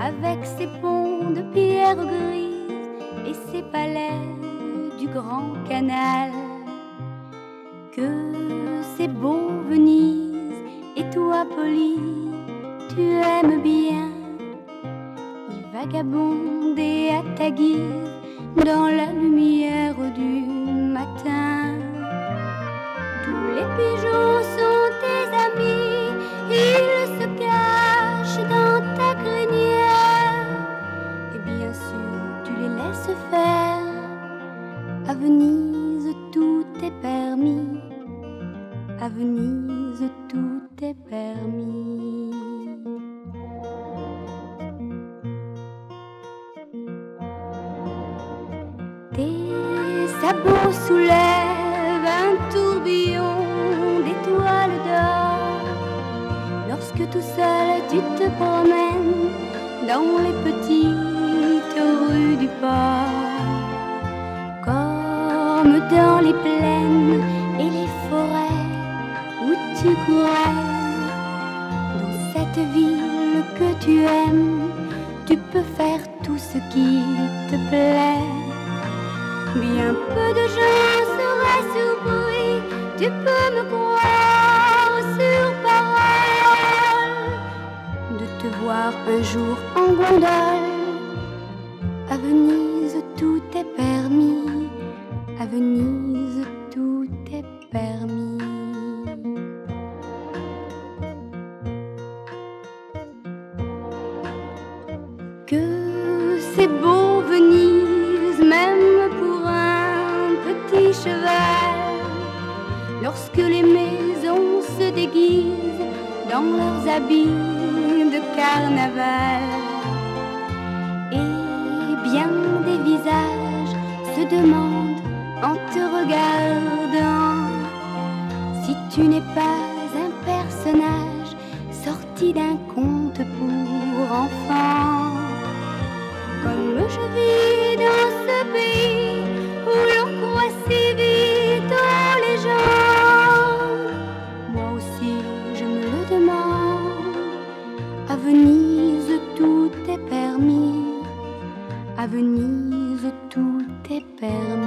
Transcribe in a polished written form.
avec ses ponts de pierre grise et ses palais du grand canal. Que c'est beau Venise, et toi Polly, tu aimes bien y vagabonder à ta guise dans la lumière du matin. Tous les pigeons sont tes amis, ils se cachent dans ta crinière, et bien sûr tu les laisses faire. À Venise tout est permis, à Venise tout est permis. Tes sabots soulèvent un tourbillon d'étoiles d'or lorsque tout seul tu te promènes dans les petites rues du port. Comme dans les plaines et les forêts où tu courais, dans cette ville que tu aimes, tu peux faire tout ce qui te plaît. Bien peu de gens seraient surpris, tu peux me croire sur parole, de te voir un jour en gondole. À Venise tout est permis, à Venise tout est permis. Que c'est beau Venise, même pour un petit cheval, lorsque les maisons se déguisent dans leurs habits de carnaval. Et bien des visages se demandent en te regardant si tu n'es pas un personnage sorti d'un conte pour enfants. Comme je vis dans ce pays où l'on croit si vite aux légendes, moi aussi je me le demande. À Venise tout est permis, à Venise tout est permis.